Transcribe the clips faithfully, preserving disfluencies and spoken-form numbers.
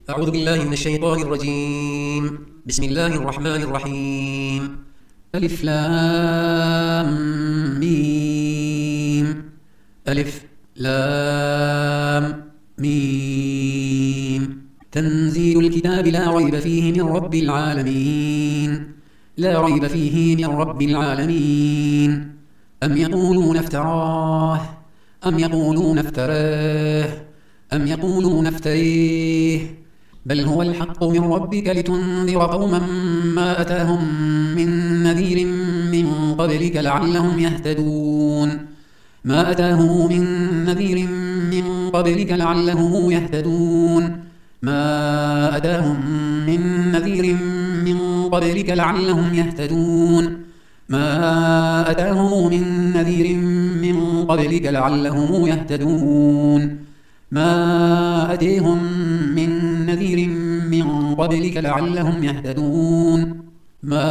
أعوذ بالله من الشيطان الرجيم. بسم الله الرحمن الرحيم. ألف لام ميم. ألف لام ميم. تنزيل الكتاب لا ريب فيه من رب العالمين. لا ريب فيه من رب العالمين. أم يقولون افتراه أم يقولون افتراه أم يقولون افتريه بل هو الحق من ربك لتنذر قوما ما أتاهم من نذير من قبلك لعلهم يهتدون ما أتاهم من نذير من قبلك لعلهم يهتدون ما أتاهم من نذير من قبلك لعلهم يهتدون ما أتاهم من نذير من قبلك لعلهم يهتدون ما أتيهم من نذير من قبلك لعلهم يهتدون ما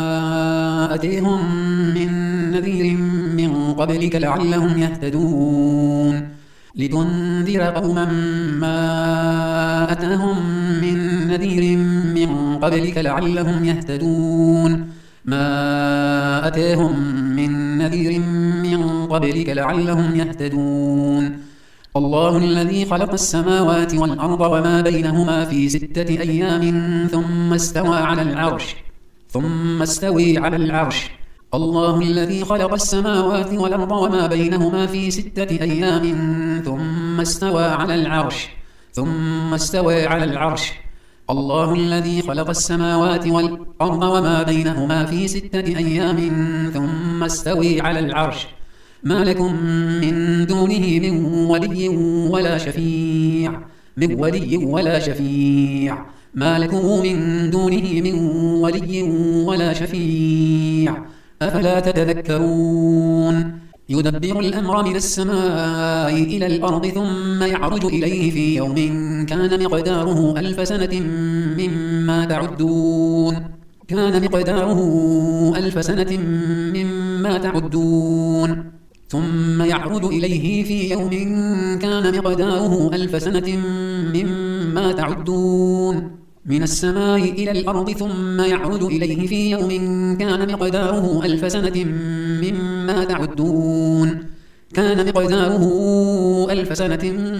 أتيهم من نذير من قبلك لعلهم يهتدون لتنذر قوما ما أتاهم من نذير من قبلك لعلهم يهتدون ما أتاهم من نذير من قبلك لعلهم يهتدون الله الذي خلق السماوات والأرض وما بينهما في ستة أيام ثم استوى على العرش ثم استوي على العرش الله الذي خلق السماوات والأرض وما بينهما في ستة أيام ثم استوى على العرش ثم استوى على العرش الله الذي خلق السماوات والأرض وما بينهما في ستة أيام ثم استوي على العرش ما لكم من دونه من ولي ولا شفيع من ولي ولا شفيع ما لكم من دونه من ولي ولا شفيع أفلا تتذكرون يدبر الأمر من السماء إلى الأرض ثم يعرج إليه في يوم كان مقداره ألف سنة مما تعدون كان مقداره ألف سنة مما تعدون ثم يعرج إليه في يوم كان مقداره ألف سنة مما تعدون من السماء إلى الأرض ثم يعرج إليه في يوم كان مقداره ألف سنة مما تعدون كان مقداره ألف سنة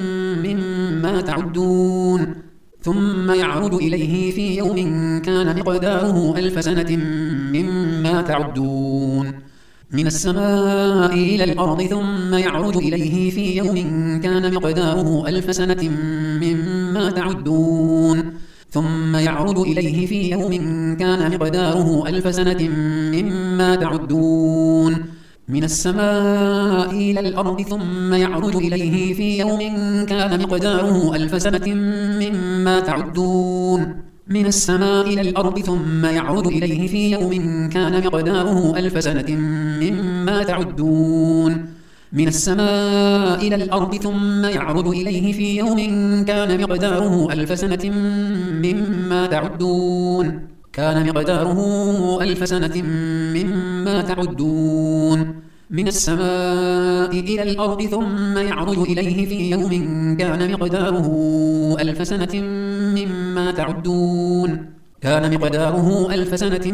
مما تعدون ثم يعرج إليه في يوم كان مقداره ألف سنة مما تعدون من السماء إلى الأرض ثم يعرج إليه في يوم كان مقداره ألف سنة مما تعدون ثم يعرج إليه في يوم كان مقداره ألف سنة مما تعدون من السماء إلى الأرض ثم يعرج إليه في يوم كان مقداره ألف سنة مما تعدون من السماء إلى الأرض ثم يعرج إليه في يوم كان مقداره ألف سنة مما تعدون من السماء إلى الأرض ثم يعرج إليه في يوم كان مقداره ألف سنة مما تعدون كان مقداره ألف سنة مما تعدون من السماء إلى الأرض ثم يعرج إليه في يوم كان مقداره ألف سنة مما تعدون كان مقداره ألف سنة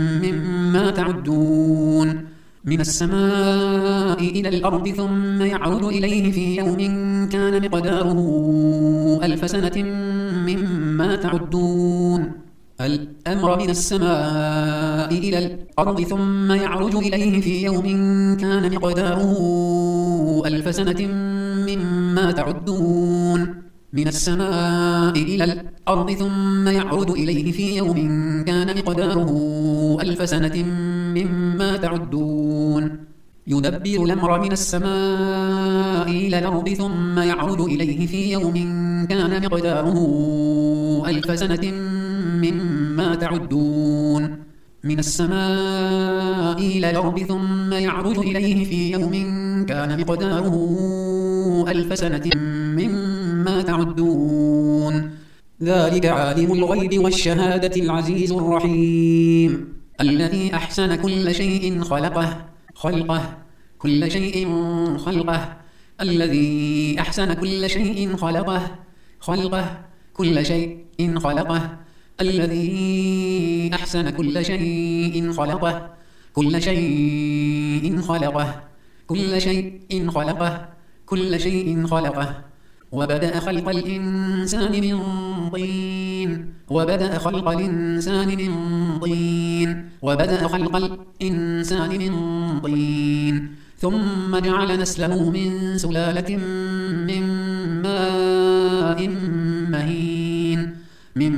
مما تعدون من السماء إلى الأرض ثم يعرج إليه في يوم كان مقداره ألف سنة مما تعدون الأمر من السماء إلى الأرض ثم يعرج إليه في يوم كان مقداره ألف سنة مما تعدون من السماء إلى الأرض ثم يعرج إليه في يوم كان مقداره ألف سنة مما تعدون يدبر الأمر من السماء إلى الأرض ثم يعرج إليه في يوم كان مقداره ألف سنة مما تعدون من السماء إلى الأرض ثم يعرج إليه في يوم كان مقداره ألف سنة مما تعدون ذلك عالم الغيب والشهادة العزيز الرحيم الذي أحسن كل شيء خلقه خلقه كل شيء خلقه الذي أحسن كل شيء خلقه خلقه كل شيء شيء خلقه الذي أحسن كل شيء خلقه كل شيء خلقه كل شيء خلقه كل شيء خلقه وبدأ خلق الإنسان من طين وبدأ خلق الإنسان من طين وبدأ خلق الإنسان من طين ثم جعل نسله من سلالة من ماء مهين من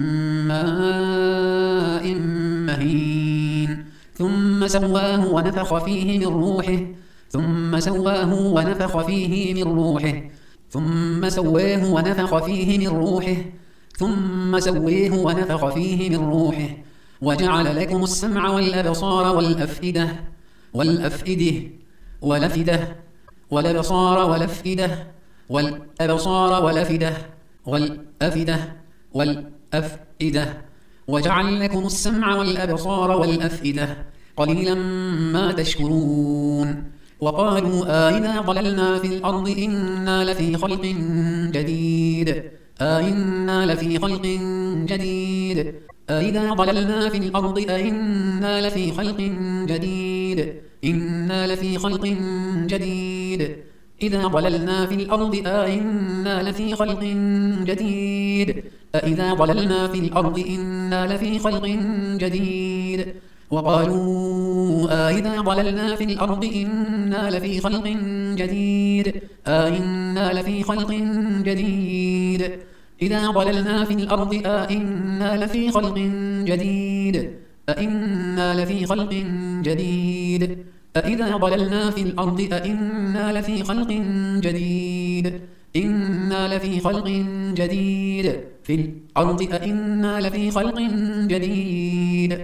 ماء مهين ثم سواه ونفخ فيه من روحه ثم سواه ونفخ فيه من روحه ثم سواه ونفخ فيه من روحه ثم سويه ونفخ فيه من روحه وجعل لكم السمع والأبصار والأفئدة والأفئدة والأفئدة والأبصار والأفئدة والأبصار والأفئدة والأفئدة والأفئدة وجعل لكم السمع والأبصار والأفئدة قليلا ما تشكرون وقالوا آئذا ضللنا في الأرض إنا لفي خلق جديد آئنا لفي خلق جديد آئذا ضللنا في الأرض أئنا لفي خلق جديد إنا لفي خلق جديد إذا ضللنا في الأرض أئنا لفي خلق جديد أئذا ضللنا في الأرض إنا لفي خلق جديد وقالوا آئذا ضللنا في الأرض إنا لفي خلق جديد آئنا لفي خلق جديد إذا ضللنا في الأرض أئنا لفي خلق جديد أئنا لفي خلق جديد أئذا ضللنا في الأرض أئنا لفي خلق جديد إنا لفي خلق جديد في الأرض أئنا لفي خلق جديد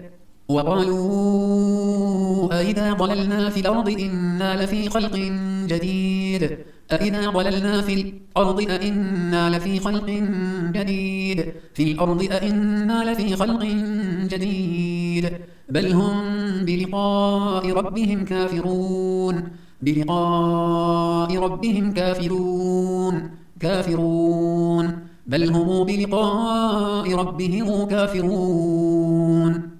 وقالوا أئذا ضللنا في الأرض إنا لفي خلق جديد أئذا ضللنا في الأرض أئنا لفي خلق جديد في الأرض أئنا لفي خلق جديد بل هم بلقاء ربهم كافرون بلقاء ربهم كافرون كافرون بل هم بلقاء ربهم كافرون